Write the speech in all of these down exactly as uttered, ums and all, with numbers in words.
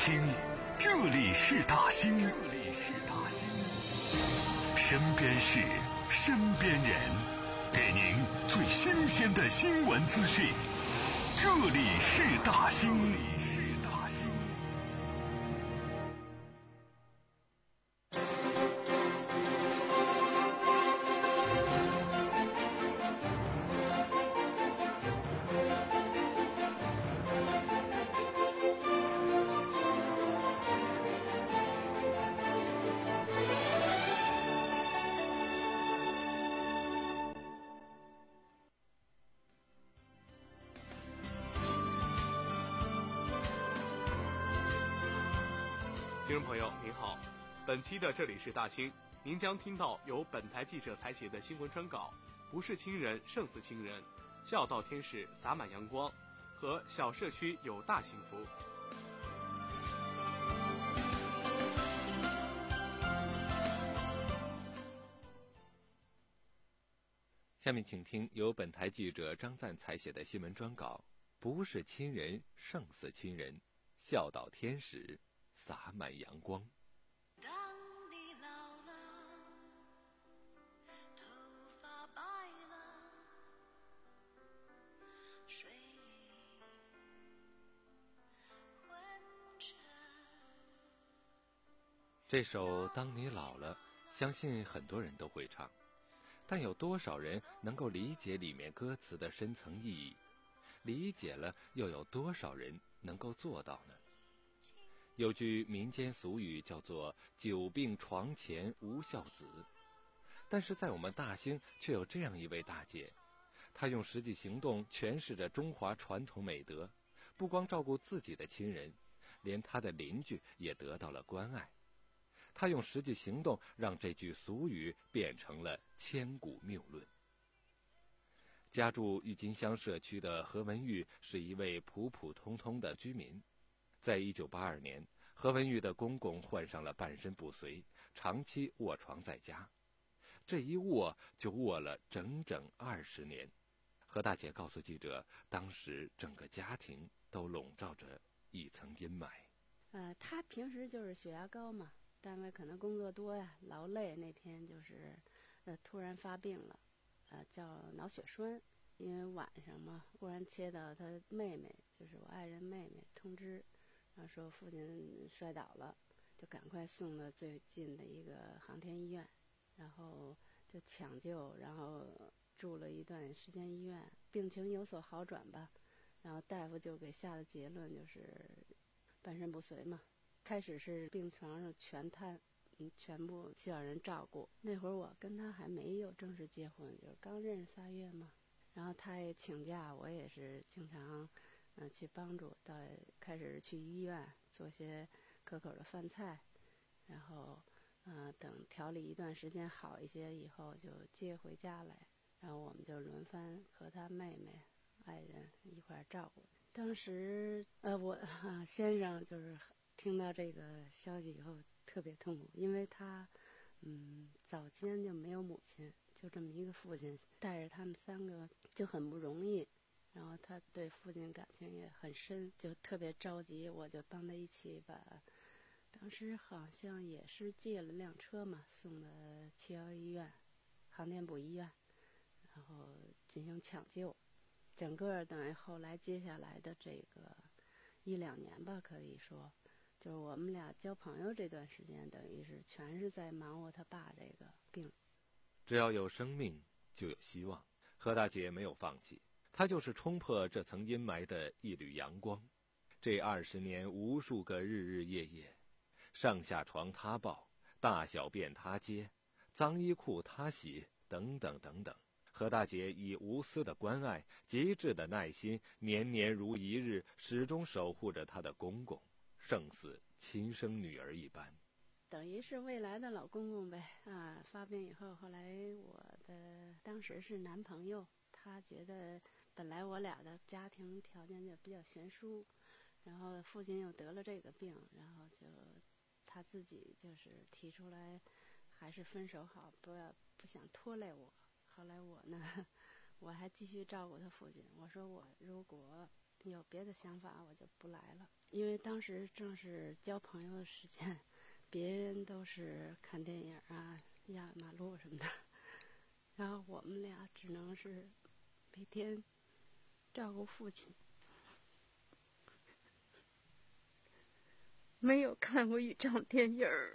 兴，这里是大兴，这里是大兴。身边事，身边人，给您最新鲜的新闻资讯。这里是大兴，这里是大兴。 听众朋友您好，本期的这里是大兴，您将听到由本台记者采写的新闻专稿，不是亲人胜似亲人，孝道天使洒满阳光，和小社区有大幸福。 下面请听由本台记者张赞采写的新闻专稿，不是亲人胜似亲人，孝道天使洒满阳光。 当你老了，头发白了，睡昏沉。 这首《当你老了》，相信很多人都会唱，但有多少人能够理解里面歌词的深层意义？理解了，又有多少人能够做到呢？有句民间俗语叫做久病床前无孝子，但是在我们大兴却有这样一位大姐，她用实际行动诠释着中华传统美德，不光照顾自己的亲人，连她的邻居也得到了关爱。她用实际行动让这句俗语变成了千古谬论。家住郁金香社区的何文玉是一位普普通通的居民。在一九八二年，何文玉的公公患上了半身不遂，长期卧床在家。这一卧就卧了整整二十年。何大姐告诉记者，当时整个家庭都笼罩着一层阴霾。 呃，他平时就是血压高嘛，单位可能工作多呀，劳累，那天就是呃突然发病了，呃叫脑血栓。因为晚上嘛，忽然接到他妹妹，就是我爱人妹妹通知，然后说父亲摔倒了，就赶快送到最近的一个航天医院，然后就抢救，然后住了一段时间医院，病情有所好转吧，然后大夫就给下的结论就是半身不遂嘛。开始是病床上全瘫，嗯，全部需要人照顾。那会儿我跟他还没有正式结婚，就是刚认识仨月嘛。然后他也请假，我也是经常，嗯、呃，去帮助。到开始去医院做些可口的饭菜，然后，呃，等调理一段时间好一些以后，就接回家来。然后我们就轮番和他妹妹、爱人一块儿照顾。当时，呃，我、啊、先生就是听到这个消息以后特别痛苦，因为他，嗯，早间就没有母亲。就这么一个父亲带着他们三个就很不容易，然后他对父亲感情也很深，就特别着急，我就帮他一起把，当时好像也是借了辆车嘛，送到七幺医院、航天部医院，然后进行抢救。整个等于后来接下来的这个一两年吧，可以说，就是我们俩交朋友这段时间，等于是全是在忙活他爸这个病。 只要有生命，就有希望。何大姐没有放弃，她就是冲破这层阴霾的一缕阳光。这二十年，无数个日日夜夜，上下床她抱，大小便她接，脏衣裤她洗，等等等等。何大姐以无私的关爱、极致的耐心，年年如一日，始终守护着她的公公，胜似亲生女儿一般。 等于是未来的老公公呗啊！发病以后，后来我的当时是男朋友，他觉得本来我俩的家庭条件就比较悬殊，然后父亲又得了这个病，然后就他自己就是提出来，还是分手好，不要不想拖累我。后来我呢，我还继续照顾他父亲。我说我如果有别的想法，我就不来了。因为当时正是交朋友的时间，别人都是看电影啊、压马路什么的，然后我们俩只能是每天照顾父亲。没有看过一场电影儿，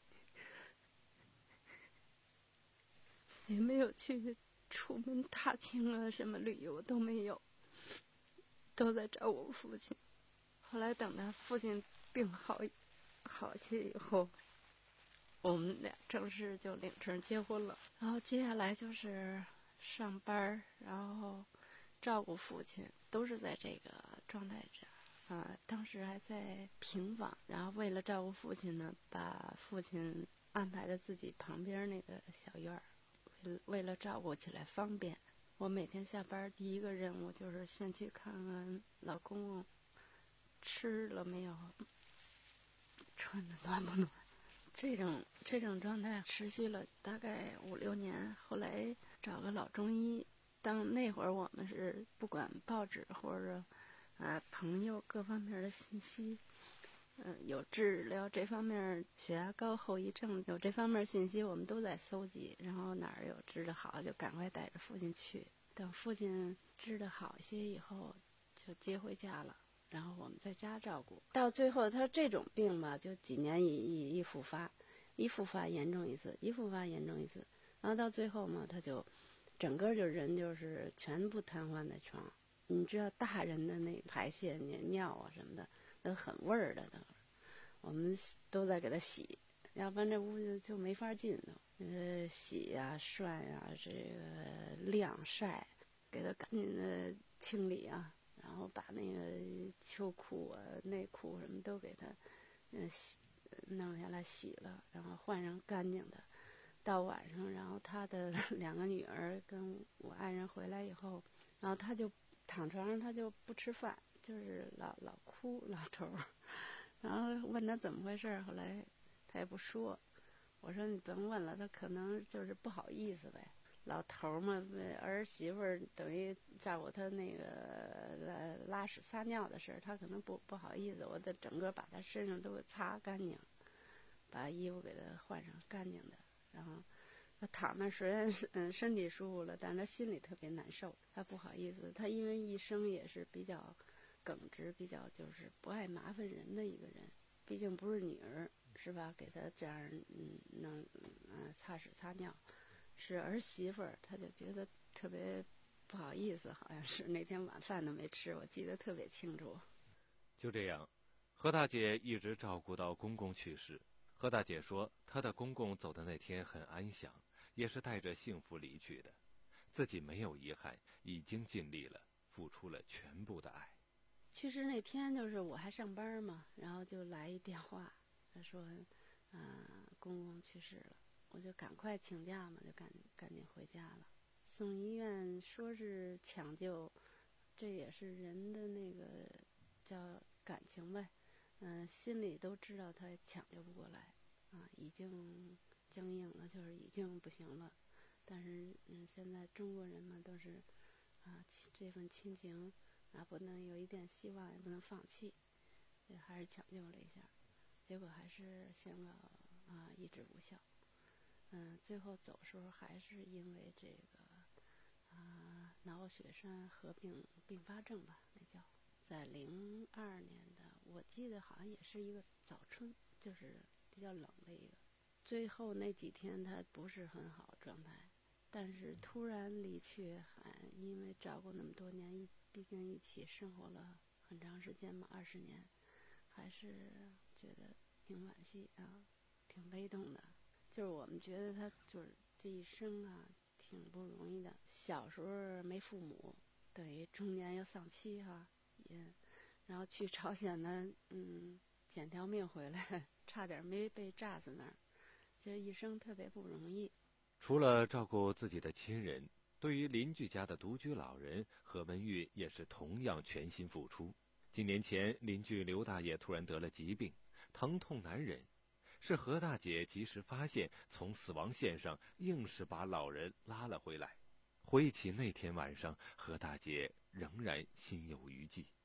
也没有去出门踏青啊，什么旅游都没有，都在找我父亲。后来等他父亲病好好些以后，我们俩正式就领证结婚了。然后接下来就是上班，然后照顾父亲，都是在这个状态下。呃，当时还在平房，然后为了照顾父亲呢，把父亲安排在自己旁边那个小院儿，为为了照顾起来方便。我每天下班第一个任务就是先去看看老公公吃了没有，穿的暖不暖。这种这种状态持续了大概五六年，后来找个老中医。当那会儿我们是不管报纸或者啊，朋友各方面的信息，嗯、呃，有治疗这方面血压高后遗症有这方面信息，我们都在搜集。然后哪儿有治得好，就赶快带着父亲去。等父亲治得好些以后，就接回家了。然后我们在家照顾。到最后，他这种病吧，就几年一一一复发，一复发严重一次，一复发严重一次。然后到最后嘛，他就整个就人就是全部瘫痪在床。你知道大人的那排泄尿啊什么的都很味儿的，都我们都在给他洗，要不然这屋就就没法进都。呃，洗呀、涮呀、这个晾晒，给他赶紧的清理啊，然后把那个秋裤啊、内裤什么都给他，嗯、呃，洗弄下来洗了，然后换上干净的。到晚上，然后他的两个女儿跟我爱人回来以后，然后他就躺床上，他就不吃饭，就是老老哭，老头儿。然后问他怎么回事，后来他也不说。我说你甭问了，他可能就是不好意思呗。老头儿嘛，儿媳妇儿等于照顾他那个拉拉屎撒尿的事儿，他可能不不好意思。我得整个把他身上都给擦干净，把衣服给他换上干净的，然后。他躺那虽然嗯身体舒服了，但是他心里特别难受，他不好意思。他因为一生也是比较耿直，比较就是不爱麻烦人的一个人，毕竟不是女儿是吧？给他这样嗯弄嗯擦屎擦尿，是儿媳妇儿，他就觉得特别不好意思，好像是那天晚饭都没吃，我记得特别清楚。 就这样，何大姐一直照顾到公公去世。何大姐说，她的公公走的那天很安详，也是带着幸福离去的，自己没有遗憾，已经尽力了，付出了全部的爱。 去世那天就是我还上班嘛，然后就来一电话，他说，嗯、呃，公公去世了，我就赶快请假嘛，就赶赶紧回家了。送医院说是抢救，这也是人的那个叫感情呗，嗯、呃，心里都知道他抢救不过来，啊，已经僵硬了，就是已经不行了。但是嗯，现在中国人嘛都是啊，这份亲情啊不能有一点希望，也不能放弃，也还是抢救了一下，结果还是宣告啊医治无效。嗯，最后走时候还是因为这个啊脑血栓合并并发症吧，那叫在零二年的，我记得好像也是一个早春，就是比较冷的一个。最后那几天他不是很好状态，但是突然离去，还因为照顾那么多年，一毕竟一起生活了很长时间嘛，二十年，还是觉得挺惋惜啊，挺悲动的。就是我们觉得他就是这一生啊，挺不容易的。小时候没父母，等于中年又丧妻哈、啊，也，然后去朝鲜呢，嗯，捡条命回来，差点没被炸死那儿。这一生特别不容易。 除了照顾自己的亲人，对于邻居家的独居老人，何文玉也是同样全心付出。几年前，邻居刘大爷突然得了疾病，疼痛难忍，是何大姐及时发现，从死亡线上硬是把老人拉了回来。回忆起那天晚上，何大姐仍然心有余悸。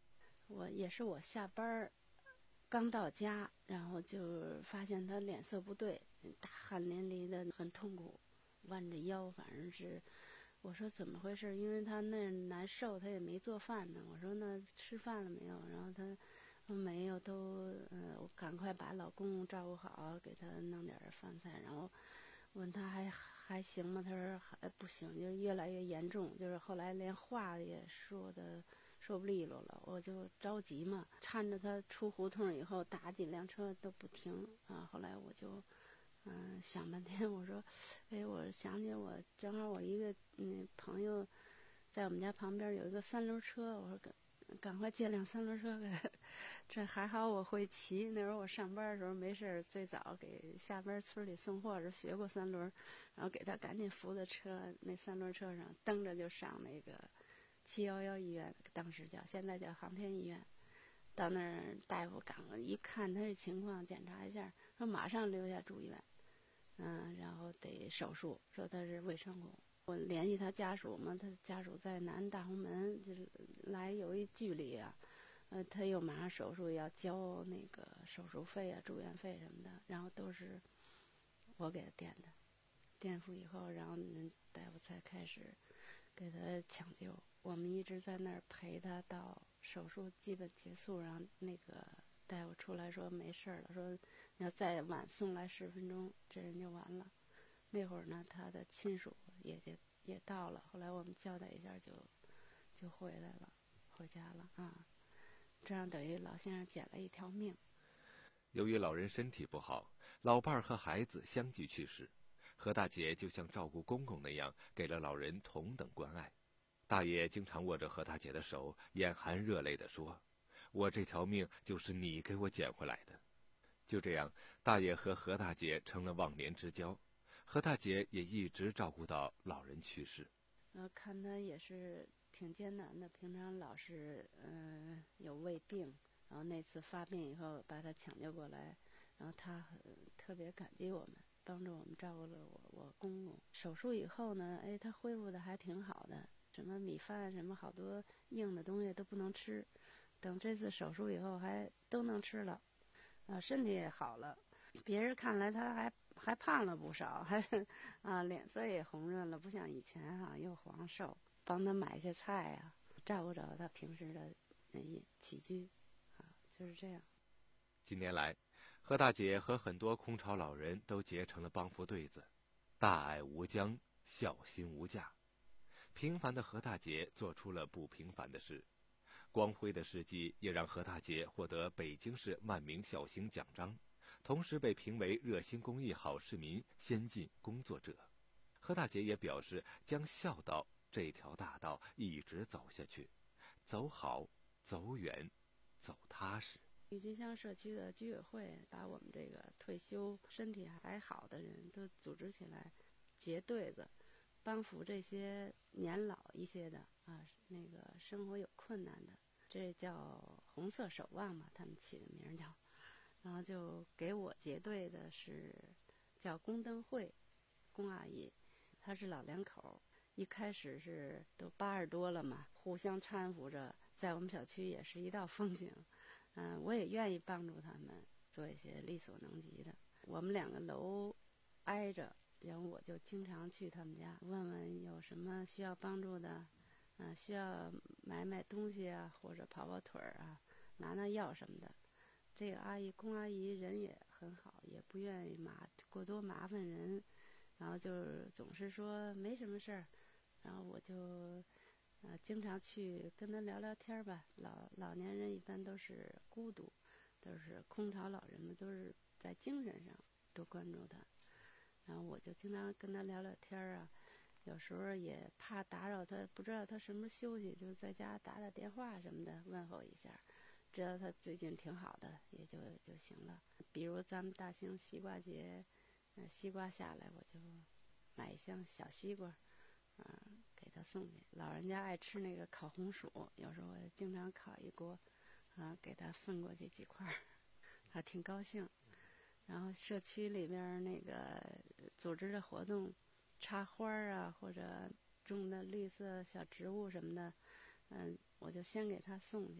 我也是我下班儿刚到家，然后就发现他脸色不对，大汗淋漓的，很痛苦，弯着腰，反正是。我说怎么回事？因为他那难受，他也没做饭呢。我说那吃饭了没有？然后他说没有，都呃，我赶快把老公公照顾好，给他弄点饭菜。然后问他还还行吗？他说还不行，就是越来越严重，就是后来连话也说的说不利落了。我就着急嘛，搀着他出胡同以后，打几辆车都不停啊。后来我就。嗯，想半天，我说，哎，我想起我正好我一个嗯朋友，在我们家旁边有一个三轮车，我说赶赶快借辆三轮车给，这还好我会骑。那时候我上班的时候没事儿，最早给下边村里送货时学过三轮，然后给他赶紧扶到车那三轮车上，蹬着就上那个七幺幺医院，当时叫现在叫航天医院。到那儿大夫赶快一看他这情况，检查一下，说马上留下住院。嗯，然后得手术，说他是胃穿孔。我联系他家属嘛，他家属在南大红门，就是来有一距离啊。呃，他又马上手术要交那个手术费啊、住院费什么的，然后都是我给他垫的。垫付以后，然后大夫才开始给他抢救。我们一直在那儿陪他到手术基本结束，然后那个大夫出来说没事了，说要再晚送来十分钟，这人就完了。那会儿呢，他的亲属也也也到了，后来我们交代一下就就回来了，回家了啊。这样等于老先生捡了一条命。 由于老人身体不好，老伴儿和孩子相继去世，何大姐就像照顾公公那样，给了老人同等关爱。大爷经常握着何大姐的手，眼含热泪地说：“我这条命就是你给我捡回来的。”就这样，大爷和何大姐成了忘年之交。何大姐也一直照顾到老人去世。 呃，看他也是挺艰难的，平常老是嗯、呃、有胃病，然后那次发病以后把他抢救过来，然后他很特别感激我们，帮助我们照顾了我我公公。手术以后呢，哎，他恢复的还挺好的。什么米饭什么好多硬的东西都不能吃，等这次手术以后还都能吃了，啊，身体也好了。别人看来他还还胖了不少，还啊脸色也红润了，不像以前哈、啊、又黄瘦。帮他买些菜啊，照顾着他平时的饮起居，啊，就是这样。 近年来，何大姐和很多空巢老人都结成了帮扶对子，大爱无疆，孝心无价。平凡的何大姐做出了不平凡的事，光辉的事迹也让何大姐获得北京市万名孝行奖章，同时被评为热心公益好市民、先进工作者。何大姐也表示将孝道这条大道一直走下去，走好、走远、走踏实。 郁金香社区的居委会把我们这个退休身体还好的人都组织起来，结对子帮扶这些年老一些的啊，那个生活有困难的，这叫红色守望嘛，他们起的名叫。然后就给我结对的是叫宫灯会，宫阿姨，她是老两口，一开始是都八十多了嘛，互相搀扶着，在我们小区也是一道风景。嗯、呃，我也愿意帮助他们做一些力所能及的。我们两个楼挨着。然后我就经常去他们家问问有什么需要帮助的，嗯、呃，需要买买东西啊，或者跑跑腿儿啊，拿拿药什么的。这个阿姨龚阿姨人也很好，也不愿意麻过多麻烦人，然后就是总是说没什么事儿，然后我就呃经常去跟她聊聊天吧。老老年人一般都是孤独，都是空巢老人们，都是在精神上多关注他。然后我就经常跟他聊聊天啊，有时候也怕打扰他，不知道他什么时候休息，就在家打打电话什么的问候一下，知道他最近挺好的也就就行了。比如咱们大兴西瓜节，呃，西瓜下来我就买一箱小西瓜，嗯、呃，给他送去。老人家爱吃那个烤红薯，有时候我经常烤一锅，啊、呃，给他分过去几块，他挺高兴。然后社区里边那个组织的活动，插花啊，或者种的绿色小植物什么的，嗯，我就先给他送去，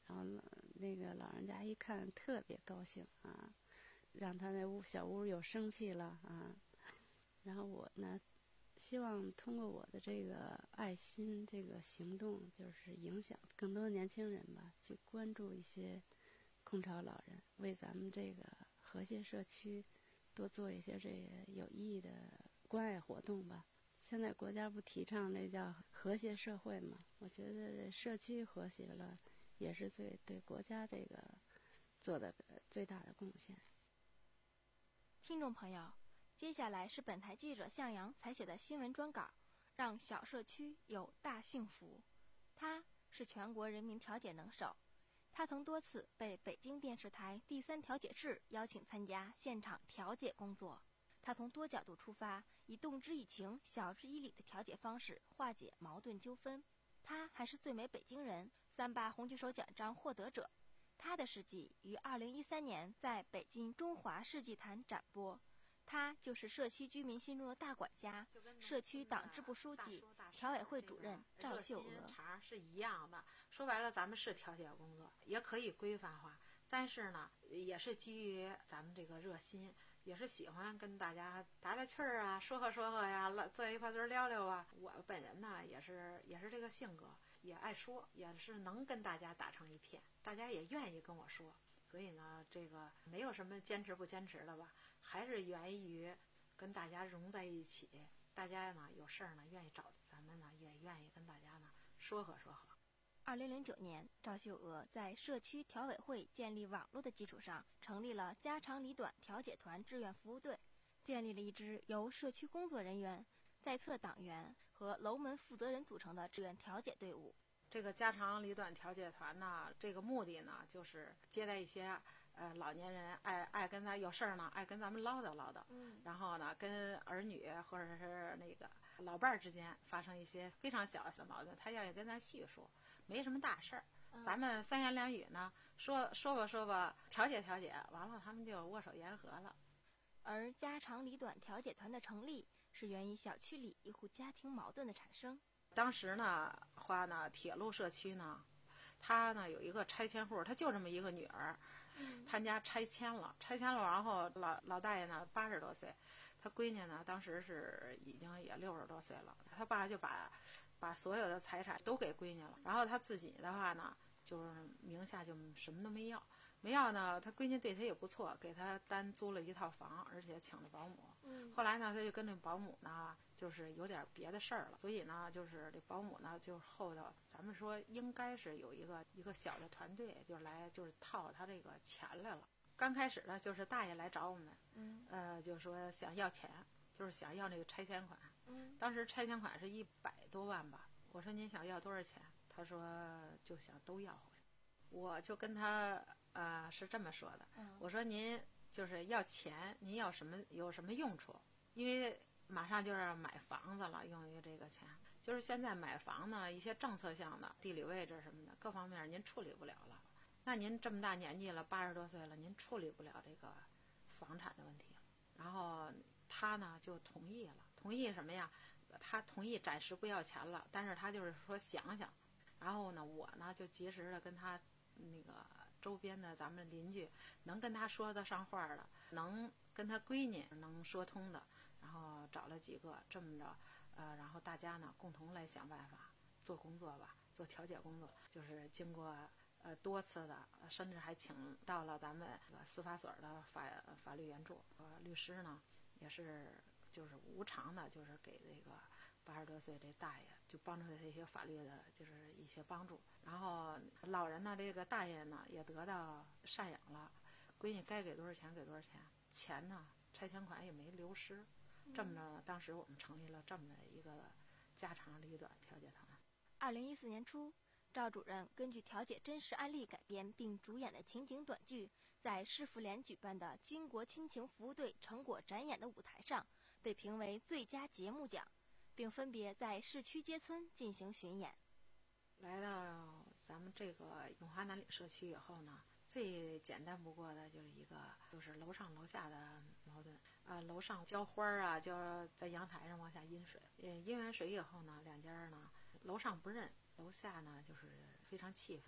然后那个老人家一看特别高兴啊，让他那屋小屋有生气了啊。然后我呢，希望通过我的这个爱心这个行动，就是影响更多年轻人吧，去关注一些空巢老人，为咱们这个和谐社区多做一些这个有意义的关爱活动吧。现在国家不提倡这叫和谐社会嘛？我觉得这社区和谐了，也是最对国家这个做的最大的贡献。 听众朋友，接下来是本台记者向阳采写的新闻专稿，让小社区有大幸福。他是全国人民调解能手，他曾多次被北京电视台第三调解室邀请参加现场调解工作。他从多角度出发，以动之以情、晓之以理的调解方式化解矛盾纠纷。他还是最美北京人三八红旗手奖章获得者。他的事迹于二零一三年在北京中华世纪坛展播。他就是社区居民心中的大管家，社区党支部书记、调委会主任赵秀娥。 茶是一样的，说白了，咱们是调解工作，也可以规范化，但是呢，也是基于咱们这个热心，也是喜欢跟大家打打趣儿啊，说和说和呀，坐一块堆聊聊啊。我本人呢，也是也是这个性格，也爱说，也是能跟大家打成一片，大家也愿意跟我说。所以呢，这个没有什么坚持不坚持的吧，还是源于跟大家融在一起。大家呢有事儿呢愿意找咱们呢，也愿意跟大家呢说和说和。 二零零九年，赵秀娥在社区调委会建立网络的基础上，成立了家长里短调解团志愿服务队，建立了一支由社区工作人员、在册党员和楼门负责人组成的志愿调解队伍。 这个家长里短调解团呢，这个目的呢，就是接待一些呃老年人爱爱跟咱有事儿呢，爱跟咱们唠叨唠叨，嗯，然后呢，跟儿女或者是那个老伴儿之间发生一些非常小的小矛盾，他愿意跟咱叙述，没什么大事儿，嗯，咱们三言两语呢，说说吧说吧，调解调解，完了他们就握手言和了。 而家长里短调解团的成立，是源于小区里一户家庭矛盾的产生。 当时呢，话呢，铁路社区呢，他呢有一个拆迁户，他就这么一个女儿，他家拆迁了，拆迁了，然后老老大爷呢八十多岁，他闺女呢当时是已经也六十多岁了，他爸就把把所有的财产都给闺女了，然后他自己的话呢，就是名下就什么都没要。没要呢，他闺女对他也不错，给他单租了一套房，而且请了保姆。嗯，后来呢，他就跟这保姆呢，就是有点别的事儿了，所以呢，就是这保姆呢，就后头咱们说应该是有一个一个小的团队，就来就是套他这个钱来了。刚开始呢，就是大爷来找我们，嗯，呃，就说想要钱，就是想要那个拆迁款。嗯，当时拆迁款是一百多万吧，我说您想要多少钱？他说就想都要回来。我就跟他呃是这么说的，嗯，我说您就是要钱，您要什么有什么用处？因为马上就要买房子了，用于这个钱，就是现在买房呢，一些政策项的地理位置什么的各方面您处理不了了。那您这么大年纪了，八十多岁了，您处理不了这个房产的问题。然后他呢就同意了，同意什么呀？他同意暂时不要钱了，但是他就是说想想。然后呢，我呢就及时的跟他那个周边的咱们邻居，能跟他说得上话的，能跟他闺女能说通的，然后找了几个，这么着，呃，然后大家呢共同来想办法做工作吧，做调解工作，就是经过呃多次的，甚至还请到了咱们这个司法所的法法律援助，呃，律师呢也是就是无偿的，就是给这个八十多岁这大爷就帮助他一些法律的就是一些帮助。然后老人呢，这个大爷呢也得到赡养了，闺女该给多少钱给多少钱，钱呢拆迁款也没流失。这么着，当时我们成立了这么的一个家长里短调解团。 二零一四年初，赵主任根据调解真实案例改编并主演的情景短剧，在市妇联举办的巾帼亲情服务队成果展演的舞台上，被评为最佳节目奖，并分别在市区街村进行巡演。 来到咱们这个永华南里社区以后呢，最简单不过的就是一个就是楼上楼下的矛盾啊、呃，楼上浇花啊，就在阳台上往下阴水，呃，阴完水以后呢，两家呢楼上不认，楼下呢就是非常气愤，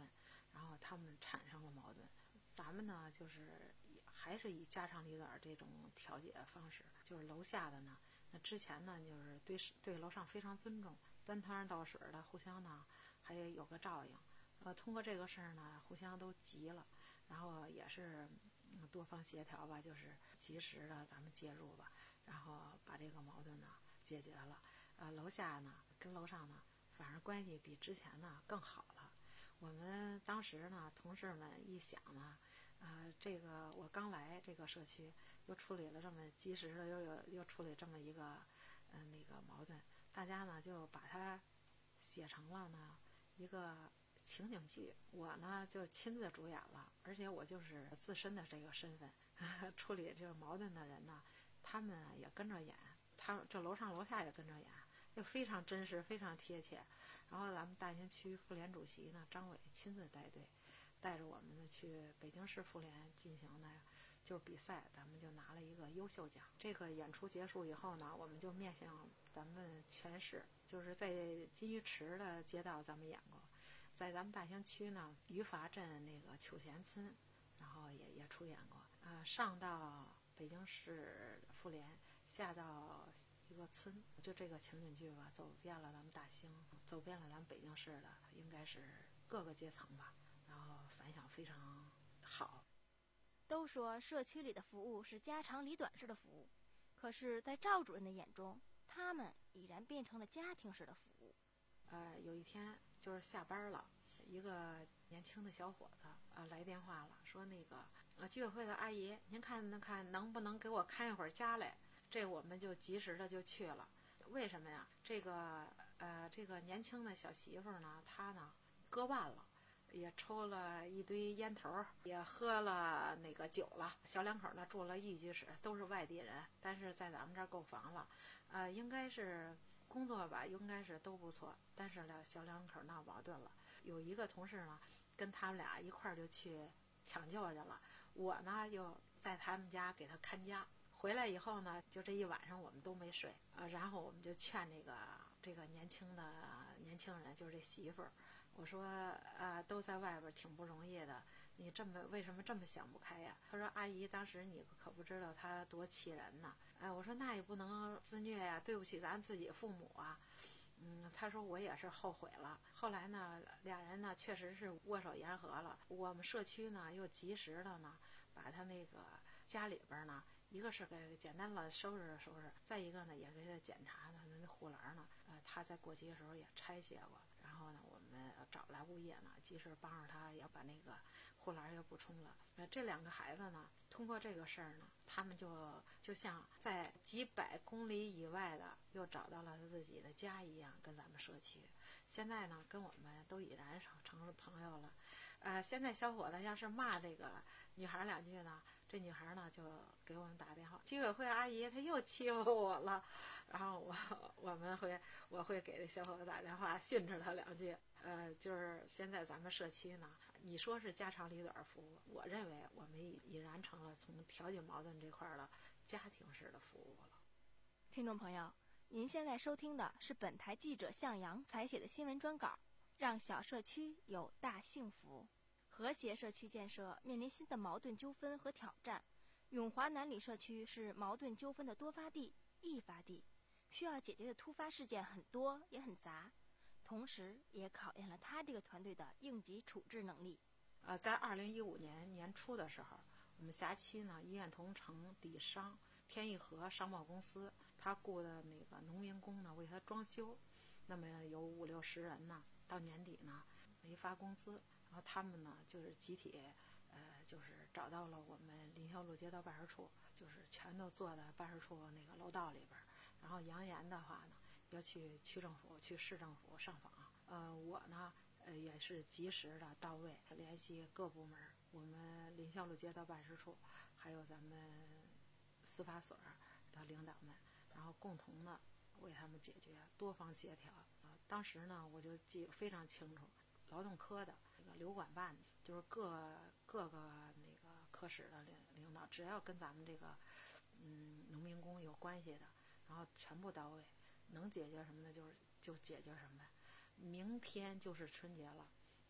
然后他们产生了矛盾。咱们呢，就是还是以家长里短这种调解方式，就是楼下的呢，那之前呢，就是对对楼上非常尊重，端汤倒水的，互相呢还有个照应。呃，通过这个事儿呢，互相都急了，然后也是、嗯、多方协调吧，就是及时的咱们介入吧，然后把这个矛盾呢解决了。呃，楼下呢跟楼上呢，反而关系比之前呢更好了。我们当时呢，同事们一想呢，呃，这个我刚来这个社区，又处理了这么及时的，又有又处理这么一个，嗯、呃，那个矛盾，大家呢就把它写成了呢一个情景剧，我呢就亲自主演了，而且我就是自身的这个身份，呵呵处理这个矛盾的人呢，他们也跟着演，他们这楼上楼下也跟着演，就非常真实，非常贴切。然后咱们大兴区妇联主席呢张伟亲自带队，带着我们呢去北京市妇联进行呢就是比赛，咱们就拿了一个优秀奖。这个演出结束以后呢，我们就面向咱们全市，就是在金鱼池的街道咱们演过，在咱们大兴区呢余阀镇那个曲贤村，然后也也出演过。啊、呃，上到北京市妇联，下到一个村，就这个情景剧吧，走遍了咱们大兴，走遍了咱们北京市的，应该是各个阶层吧，然后反响非常好。 都说社区里的服务是家长里短式的服务，可是在赵主任的眼中，他们已然变成了家庭式的服务。 呃，有一天就是下班了，一个年轻的小伙子呃来电话了，说那个呃居委会的阿姨，您看能看能不能给我看一会儿家来？这我们就及时的就去了。为什么呀？这个呃这个年轻的小媳妇呢，她呢割腕了。也抽了一堆烟头，也喝了那个酒了。小两口呢住了一居室，都是外地人，但是在咱们这儿购房了，呃，应该是工作吧，应该是都不错。但是呢，小两口闹矛盾了，有一个同事呢跟他们俩一块儿就去抢救去了，我呢又在他们家给他看家。回来以后呢，就这一晚上我们都没睡，呃，然后我们就劝那个这个年轻的年轻人，就是这媳妇儿。我说啊，都在外边挺不容易的，你这么为什么这么想不开呀？他说阿姨，当时你可不知道他多气人呢。哎，我说那也不能自虐呀，对不起咱自己父母啊。嗯，他说我也是后悔了。后来呢，俩人呢确实是握手言和了。我们社区呢又及时的呢把他那个家里边呢，一个是给简单的收拾收拾，再一个呢也给他检查呢那护栏呢，呃他在过期的时候也拆卸过。然后呢，我们找来物业呢，及时帮着他，也把那个护栏也补充了。呃，这两个孩子呢，通过这个事儿呢，他们就就像在几百公里以外的，又找到了自己的家一样，跟咱们社区。现在呢，跟我们都已然成了朋友了。呃，现在小伙子要是骂这个女孩两句呢，这女孩呢就给我们打电话，居委会阿姨她又欺负我了，然后我我们会我会给这小伙子打电话训斥他两句。呃，就是现在咱们社区呢，你说是家长里短服务，我认为我们已已然成了从调解矛盾这块的家庭式的服务了。 听众朋友，您现在收听的是本台记者向阳采写的新闻专稿，让小社区有大幸福。和谐社区建设面临新的矛盾纠纷和挑战。永华南里社区是矛盾纠纷的多发地、易发地，需要解决的突发事件很多也很杂，同时也考验了他这个团队的应急处置能力。 呃，在二零一五年年初的时候，我们辖区呢医院同城底商天益和商贸公司，他雇的那个农民工呢为他装修，那么有五六十人呢，到年底呢没发工资，然后他们呢就是集体呃就是找到了我们林霄路街道办事处，就是全都坐在办事处那个楼道里边，然后扬言的话呢要去区政府去市政府上访。呃我呢呃也是及时的到位，联系各部门，我们林霄路街道办事处还有咱们司法所的领导们，然后共同的为他们解决，多方协调。呃当时呢我就记非常清楚，劳动科的这个流管办，就是各各个那个科室的领领导，只要跟咱们这个嗯农民工有关系的，然后全部到位，能解决什么的就是就解决什么。明天就是春节了，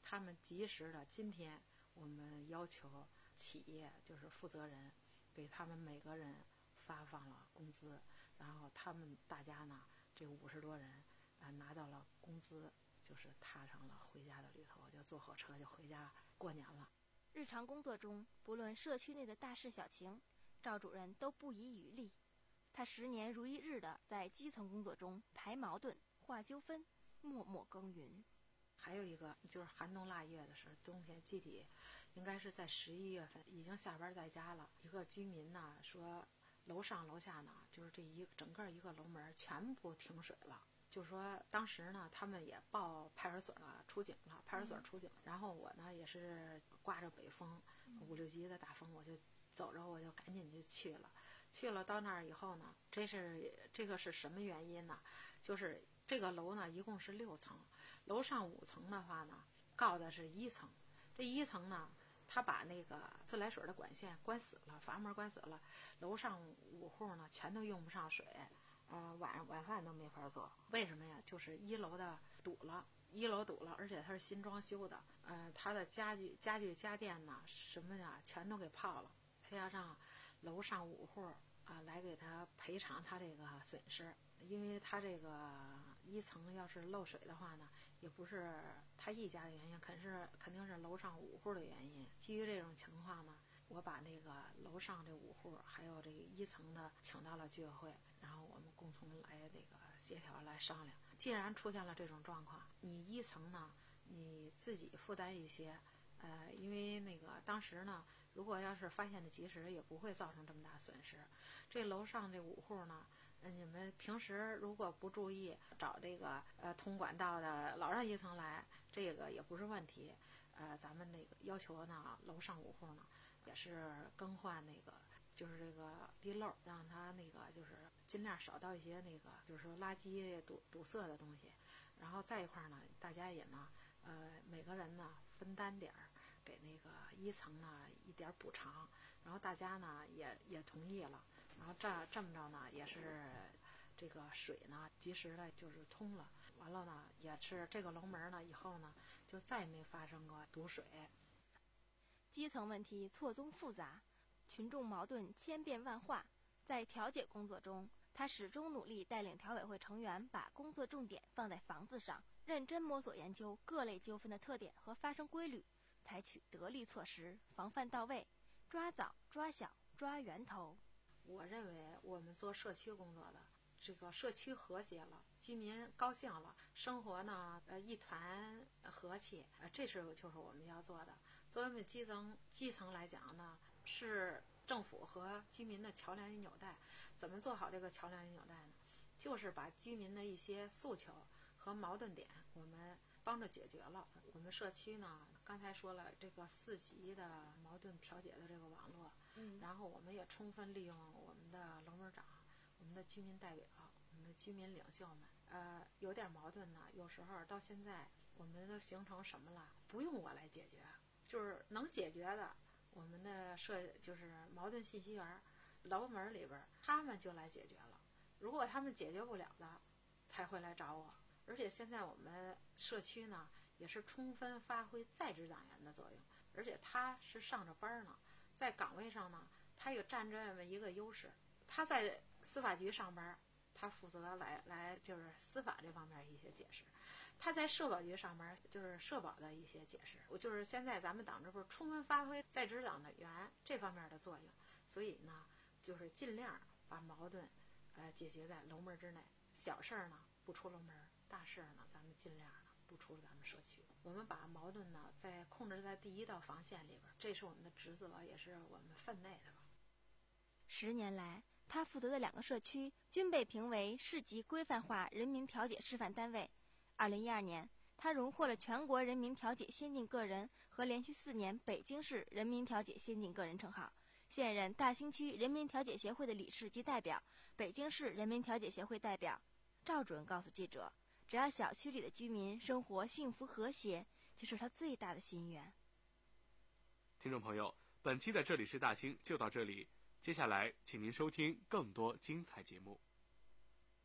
他们及时的，今天我们要求企业就是负责人给他们每个人发放了工资，然后他们大家呢这五十多人啊、呃、拿到了工资，就是踏上了回家的旅途，就坐火车就回家过年了。 日常工作中，不论社区内的大事小情，赵主任都不遗余力。他十年如一日地在基层工作中排矛盾、化纠纷，默默耕耘。 还有一个就是寒冬腊月的时候，冬天具体应该是在十一月份，已经下班在家了。一个居民呢说，楼上楼下呢，就是这一整个一个楼门全部停水了。就说当时呢，他们也报派出所了，出警了，派出所出警。嗯、然后我呢也是刮着北风，五六级的大风，我就走着我就赶紧就去了。去了到那儿以后呢，这是这个是什么原因呢？就是这个楼呢一共是六层，楼上五层的话呢，告的是一层。这一层呢，他把那个自来水的管线关死了，阀门关死了，楼上五户呢全都用不上水。呃，晚上晚饭都没法做，为什么呀？就是一楼的堵了，一楼堵了，而且它是新装修的，呃，它的家具、家具、家电呢，什么呀，全都给泡了。他要让楼上五户啊、呃、来给他赔偿他这个损失，因为他这个一层要是漏水的话呢，也不是他一家的原因，肯是肯定是楼上五户的原因。基于这种情况呢，我把那个楼上这五户还有这个一层的请到了居委会，然后我们共同来那个协调来商量。既然出现了这种状况，你一层呢你自己负担一些，呃，因为那个当时呢，如果要是发现的及时，也不会造成这么大损失。这楼上这五户呢，呃，你们平时如果不注意，找这个呃通管道的老让一层来，这个也不是问题。呃，咱们那个要求呢，楼上五户呢也是更换那个。就是这个地漏，让它那个就是尽量少到一些那个就是说垃圾堵堵塞的东西，然后再一块呢，大家也呢，呃，每个人呢分担点儿，给那个一层呢一点补偿，然后大家呢也也同意了，然后这这么着呢也是这个水呢及时的就是通了，完了呢也是这个楼门呢以后呢就再也没发生过堵水。 基层问题错综复杂。群众矛盾千变万化，在调解工作中，他始终努力带领调委会成员把工作重点放在房子上，认真摸索研究各类纠纷的特点和发生规律，采取得力措施，防范到位，抓早、抓小、抓源头。 我认为我们做社区工作的，这个社区和谐了，居民高兴了，生活呢呃一团和气，呃这是就是我们要做的。作为我们基层基层来讲呢，是政府和居民的桥梁与纽带。怎么做好这个桥梁与纽带呢？就是把居民的一些诉求和矛盾点，我们帮着解决了。我们社区呢，刚才说了这个四级的矛盾调解的这个网络，嗯，然后我们也充分利用我们的楼门长、我们的居民代表、我们的居民领袖们，呃，有点矛盾呢，有时候到现在我们都形成什么了？不用我来解决，就是能解决的。我们的社就是矛盾信息员楼门里边，他们就来解决了。如果他们解决不了的，才会来找我。而且现在我们社区呢，也是充分发挥在职党员的作用，而且他是上着班呢，在岗位上呢，他有占这么一个优势。他在司法局上班，他负责来来就是司法这方面一些解释。他在社保局上班，就是社保的一些解释。我就是现在咱们党这不是充分发挥在职党的员这方面的作用，所以呢，就是尽量把矛盾，呃，解决在楼门之内。小事儿呢不出楼门，大事儿呢咱们尽量呢不出咱们社区。我们把矛盾呢在控制在第一道防线里边，这是我们的职责，也是我们分内的吧。 十年来，他负责的两个社区均被评为市级规范化人民调解示范单位。二零一二年，他荣获了全国人民调解先进个人和连续四年北京市人民调解先进个人称号，现任大兴区人民调解协会的理事及代表，北京市人民调解协会代表。赵主任告诉记者，只要小区里的居民生活幸福和谐，就是他最大的心愿。 听众朋友，本期的这里是大兴就到这里，接下来请您收听更多精彩节目。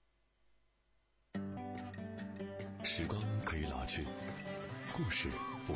时光可以老去，故事不